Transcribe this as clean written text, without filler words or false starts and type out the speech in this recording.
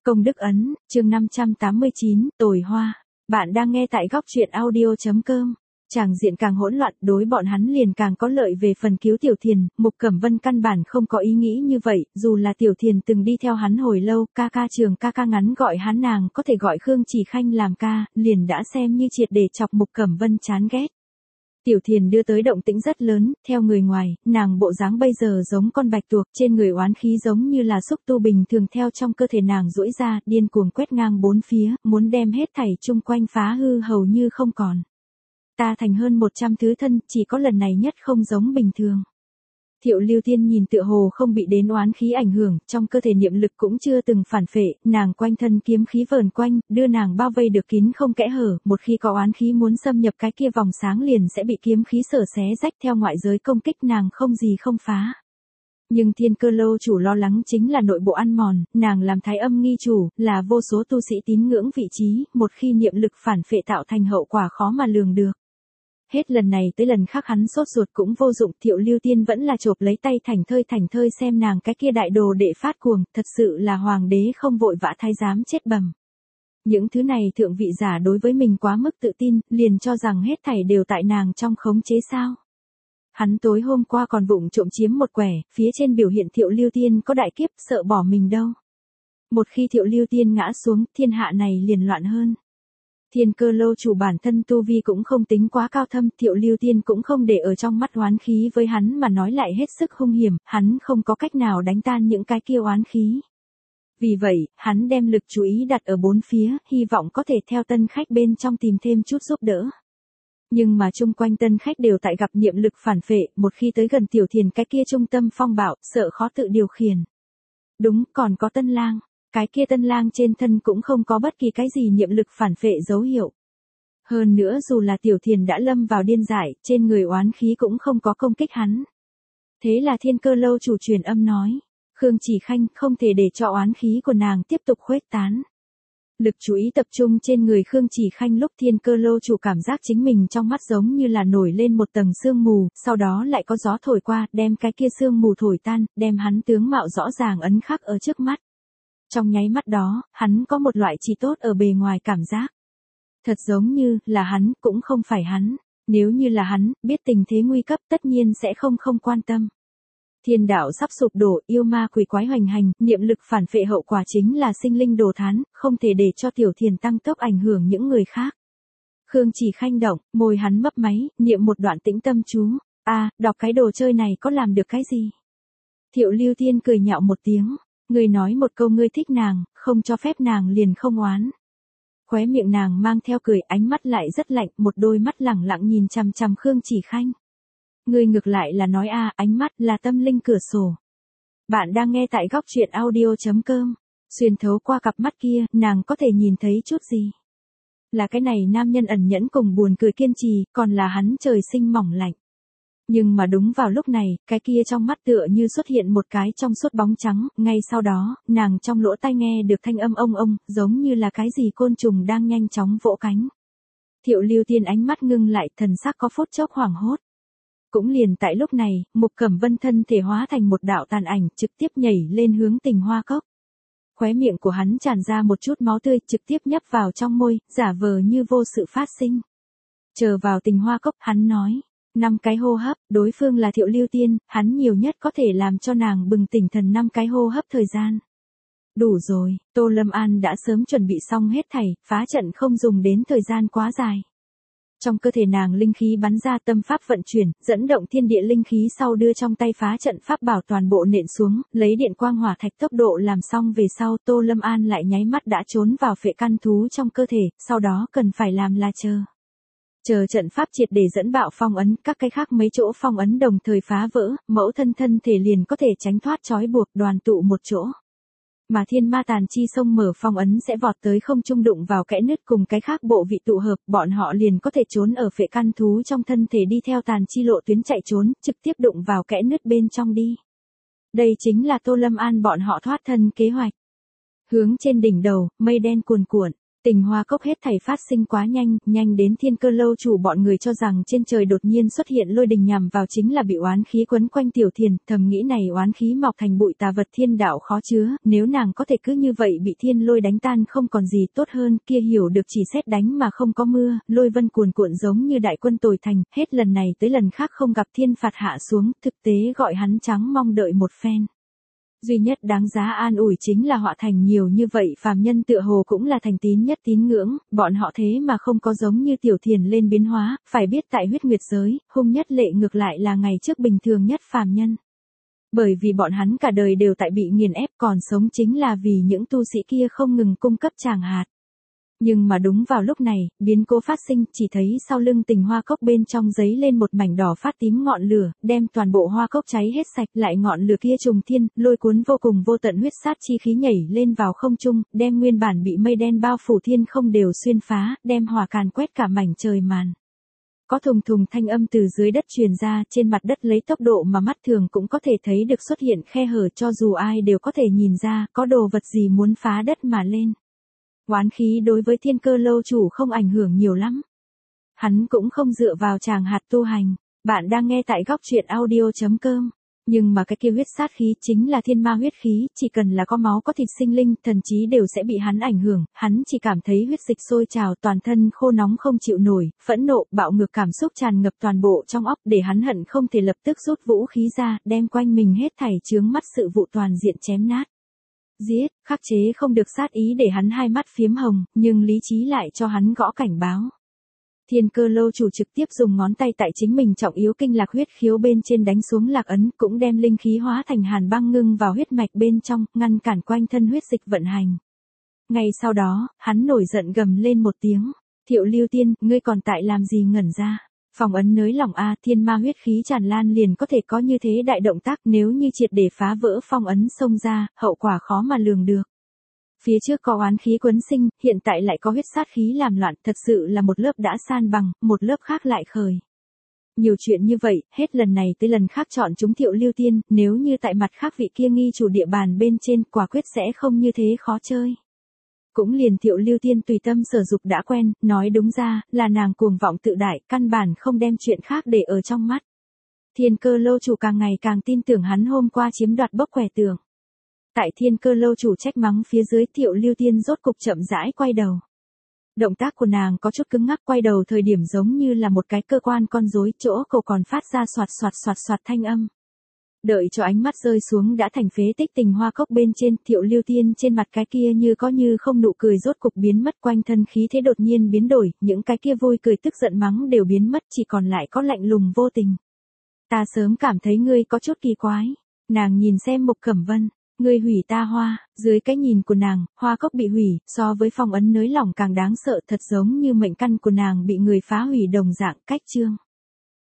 Công đức ấn, chương 589, tồi hoa. Bạn đang nghe tại góc truyện audio.com. Tràng diện càng hỗn loạn, đối bọn hắn liền càng có lợi về phần cứu Tiểu Thiền. Mục Cẩm Vân căn bản không có ý nghĩ như vậy, dù là Tiểu Thiền từng đi theo hắn hồi lâu, ca ca trường ca ca ngắn gọi hắn nàng có thể gọi Khương Chỉ Khanh làm ca, liền đã xem như triệt để chọc Mục Cẩm Vân chán ghét. Tiểu Thiền đưa tới động tĩnh rất lớn, theo người ngoài, nàng bộ dáng bây giờ giống con bạch tuộc, trên người oán khí giống như là xúc tu bình thường theo trong cơ thể nàng duỗi ra, điên cuồng quét ngang bốn phía, muốn đem hết thảy chung quanh phá hư hầu như không còn. Ta thành hơn 100 thứ thân, chỉ có lần này nhất không giống bình thường. Thiệu Lưu Tiên nhìn tựa hồ không bị đến oán khí ảnh hưởng, trong cơ thể niệm lực cũng chưa từng phản phệ, nàng quanh thân kiếm khí vờn quanh, đưa nàng bao vây được kín không kẽ hở, một khi có oán khí muốn xâm nhập cái kia vòng sáng liền sẽ bị kiếm khí xở xé rách theo ngoại giới công kích nàng không gì không phá. Nhưng Thiên Cơ Lâu chủ lo lắng chính là nội bộ ăn mòn, nàng làm thái âm nghi chủ, là vô số tu sĩ tín ngưỡng vị trí, một khi niệm lực phản phệ tạo thành hậu quả khó mà lường được. Hết lần này tới lần khác hắn sốt ruột cũng vô dụng, Thiệu Lưu Tiên vẫn là chộp lấy tay thảnh thơi xem nàng cái kia đại đồ đệ phát cuồng, thật sự là hoàng đế không vội vã thái giám chết bầm. Những thứ này thượng vị giả đối với mình quá mức tự tin, liền cho rằng hết thảy đều tại nàng trong khống chế sao. Hắn tối hôm qua còn vụng trộm chiếm một quẻ, phía trên biểu hiện Thiệu Lưu Tiên có đại kiếp, sợ bỏ mình đâu. Một khi Thiệu Lưu Tiên ngã xuống, thiên hạ này liền loạn hơn. Thiên Cơ Lâu chủ bản thân tu vi cũng không tính quá cao thâm, Thiệu Lưu Tiên cũng không để ở trong mắt oán khí với hắn mà nói lại hết sức hung hiểm, hắn không có cách nào đánh tan những cái kia oán khí. Vì vậy, hắn đem lực chú ý đặt ở bốn phía, hy vọng có thể theo tân khách bên trong tìm thêm chút giúp đỡ. Nhưng mà chung quanh tân khách đều tại gặp niệm lực phản phệ, một khi tới gần Tiểu Thiền cái kia trung tâm phong bạo, sợ khó tự điều khiển. Đúng, còn có Tân Lang. Cái kia Tân Lang trên thân cũng không có bất kỳ cái gì niệm lực phản phệ dấu hiệu. Hơn nữa dù là Tiểu Thiền đã lâm vào điên dại, trên người oán khí cũng không có công kích hắn. Thế là Thiên Cơ Lâu chủ truyền âm nói, Khương Chỉ Khanh không thể để cho oán khí của nàng tiếp tục khuếch tán. Lực chú ý tập trung trên người Khương Chỉ Khanh lúc Thiên Cơ Lâu chủ cảm giác chính mình trong mắt giống như là nổi lên một tầng sương mù, sau đó lại có gió thổi qua, đem cái kia sương mù thổi tan, đem hắn tướng mạo rõ ràng ấn khắc ở trước mắt. Trong nháy mắt đó, hắn có một loại chỉ tốt ở bề ngoài cảm giác. Thật giống như là hắn, cũng không phải hắn. Nếu như là hắn, biết tình thế nguy cấp tất nhiên sẽ không quan tâm. Thiên đạo sắp sụp đổ, yêu ma quỷ quái hoành hành, niệm lực phản phệ hậu quả chính là sinh linh đồ thán, không thể để cho Tiểu Thiền tăng tốc ảnh hưởng những người khác. Khương Chỉ Khanh động, môi hắn mấp máy, niệm một đoạn tĩnh tâm chú. Đọc cái đồ chơi này có làm được cái gì? Thiệu Lưu Tiên cười nhạo một tiếng. Người nói một câu ngươi thích nàng, không cho phép nàng liền không oán. Khóe miệng nàng mang theo cười, ánh mắt lại rất lạnh, một đôi mắt lẳng lặng nhìn chằm chằm Khương Chỉ Khanh. Ngươi ngược lại là nói ánh mắt là tâm linh cửa sổ. Bạn đang nghe tại góc truyện audio.com. Xuyên thấu qua cặp mắt kia, nàng có thể nhìn thấy chút gì? Là cái này nam nhân ẩn nhẫn cùng buồn cười kiên trì, còn là hắn trời sinh mỏng lạnh. Nhưng mà đúng vào lúc này, cái kia trong mắt tựa như xuất hiện một cái trong suốt bóng trắng, ngay sau đó, nàng trong lỗ tai nghe được thanh âm ông, giống như là cái gì côn trùng đang nhanh chóng vỗ cánh. Thiệu Lưu Tiên ánh mắt ngưng lại, thần sắc có phút chốc hoảng hốt. Cũng liền tại lúc này, Mục Cẩm Vân thân thể hóa thành một đạo tàn ảnh, trực tiếp nhảy lên hướng Tình Hoa Cốc. Khóe miệng của hắn tràn ra một chút máu tươi, trực tiếp nhấp vào trong môi, giả vờ như vô sự phát sinh. Chờ vào Tình Hoa Cốc, hắn nói. 5 cái hô hấp, đối phương là Thiệu Lưu Tiên, hắn nhiều nhất có thể làm cho nàng bừng tỉnh thần 5 cái hô hấp thời gian. Đủ rồi, Tô Lâm An đã sớm chuẩn bị xong hết thảy, phá trận không dùng đến thời gian quá dài. Trong cơ thể nàng linh khí bắn ra, tâm pháp vận chuyển, dẫn động thiên địa linh khí sau đưa trong tay phá trận pháp bảo toàn bộ nện xuống, lấy điện quang hỏa thạch tốc độ làm xong về sau, Tô Lâm An lại nháy mắt đã trốn vào phệ căn thú trong cơ thể, sau đó cần phải làm là chờ trận pháp triệt để dẫn bạo phong ấn, các cái khác mấy chỗ phong ấn đồng thời phá vỡ, mẫu thân thể liền có thể tránh thoát trói buộc, đoàn tụ một chỗ. Mà thiên ma tàn chi sông mở phong ấn sẽ vọt tới không trung đụng vào kẽ nứt cùng cái khác bộ vị tụ hợp, bọn họ liền có thể trốn ở phệ căn thú trong thân thể đi theo tàn chi lộ tuyến chạy trốn, trực tiếp đụng vào kẽ nứt bên trong đi. Đây chính là Tô Lâm An bọn họ thoát thân kế hoạch. Hướng trên đỉnh đầu, mây đen cuồn cuộn. Tình hoa cốc hết thảy phát sinh quá nhanh, nhanh đến Thiên Cơ lâu chủ bọn người cho rằng trên trời đột nhiên xuất hiện lôi đình nhằm vào chính là bị oán khí quấn quanh Tiểu Thiền, thầm nghĩ này oán khí mọc thành bụi tà vật thiên đạo khó chứa, nếu nàng có thể cứ như vậy bị thiên lôi đánh tan không còn gì tốt hơn, kia hiểu được chỉ sét đánh mà không có mưa, lôi vân cuồn cuộn giống như đại quân tồi thành, hết lần này tới lần khác không gặp thiên phạt hạ xuống, thực tế gọi hắn trắng mong đợi một phen. Duy nhất đáng giá an ủi chính là họa thành nhiều như vậy phàm nhân tựa hồ cũng là thành tín nhất tín ngưỡng, bọn họ thế mà không có giống như Tiểu Thiền lên biến hóa, phải biết tại huyết nguyệt giới, hung nhất lệ ngược lại là ngày trước bình thường nhất phàm nhân. Bởi vì bọn hắn cả đời đều tại bị nghiền ép còn sống chính là vì những tu sĩ kia không ngừng cung cấp tràng hạt. Nhưng mà đúng vào lúc này, biến cố phát sinh, chỉ thấy sau lưng Tình hoa cốc bên trong giấy lên một mảnh đỏ phát tím ngọn lửa, đem toàn bộ hoa cốc cháy hết sạch, lại ngọn lửa kia trùng thiên, lôi cuốn vô cùng vô tận huyết sát chi khí nhảy lên vào không trung, đem nguyên bản bị mây đen bao phủ thiên không đều xuyên phá, đem hỏa càn quét cả mảnh trời màn. Có thùng thùng thanh âm từ dưới đất truyền ra, trên mặt đất lấy tốc độ mà mắt thường cũng có thể thấy được xuất hiện khe hở, cho dù ai đều có thể nhìn ra, có đồ vật gì muốn phá đất mà lên. Oán khí đối với Thiên Cơ lâu chủ không ảnh hưởng nhiều lắm. Hắn cũng không dựa vào tràng hạt tu hành. Bạn đang nghe tại góc truyện audio.com. Nhưng mà cái kia huyết sát khí chính là thiên ma huyết khí, chỉ cần là có máu có thịt sinh linh, thần trí đều sẽ bị hắn ảnh hưởng, hắn chỉ cảm thấy huyết dịch sôi trào, toàn thân khô nóng không chịu nổi, phẫn nộ, bạo ngược cảm xúc tràn ngập toàn bộ trong óc, để hắn hận không thể lập tức rút vũ khí ra, đem quanh mình hết thảy chướng mắt sự vụ toàn diện chém nát. Giết, khắc chế không được sát ý để hắn hai mắt phiếm hồng, nhưng lý trí lại cho hắn gõ cảnh báo. Thiên Cơ lâu chủ trực tiếp dùng ngón tay tại chính mình trọng yếu kinh lạc huyết khiếu bên trên đánh xuống lạc ấn, cũng đem linh khí hóa thành hàn băng ngưng vào huyết mạch bên trong, ngăn cản quanh thân huyết dịch vận hành. Ngay sau đó, hắn nổi giận gầm lên một tiếng, Thiệu Lưu Tiên, ngươi còn tại làm gì ngẩn ra? Phong ấn nới lỏng a, thiên ma huyết khí tràn lan liền có thể có như thế đại động tác, nếu như triệt để phá vỡ phong ấn xông ra, hậu quả khó mà lường được. Phía trước có oán khí quấn sinh, hiện tại lại có huyết sát khí làm loạn, thật sự là một lớp đã san bằng, một lớp khác lại khởi. Nhiều chuyện như vậy, hết lần này tới lần khác chọn chúng Thiệu Lưu Tiên, nếu như tại mặt khác vị kia nghi chủ địa bàn bên trên, quả quyết sẽ không như thế khó chơi. Cũng liền Thiệu Lưu Tiên tùy tâm sở dục đã quen, nói đúng ra, là nàng cuồng vọng tự đại, căn bản không đem chuyện khác để ở trong mắt. Thiên Cơ lâu chủ càng ngày càng tin tưởng hắn hôm qua chiếm đoạt bốc quẻ tưởng. Tại Thiên Cơ lâu chủ trách mắng phía dưới, Thiệu Lưu Tiên rốt cục chậm rãi quay đầu. Động tác của nàng có chút cứng ngắc, quay đầu thời điểm giống như là một cái cơ quan con rối, chỗ cổ còn phát ra xoạt xoạt xoạt xoạt thanh âm. Đợi cho ánh mắt rơi xuống đã thành phế tích Tình hoa cốc bên trên, Thiệu Lưu Tiên trên mặt cái kia như có như không nụ cười rốt cục biến mất, quanh thân khí thế đột nhiên biến đổi, những cái kia vui cười tức giận mắng đều biến mất, chỉ còn lại có lạnh lùng vô tình. Ta sớm cảm thấy ngươi có chút kỳ quái. Nàng nhìn xem Mục Cẩm Vân, ngươi hủy ta hoa, dưới cái nhìn của nàng, hoa cốc bị hủy, so với phong ấn nới lỏng càng đáng sợ, thật giống như mệnh căn của nàng bị người phá hủy đồng dạng, cách chương.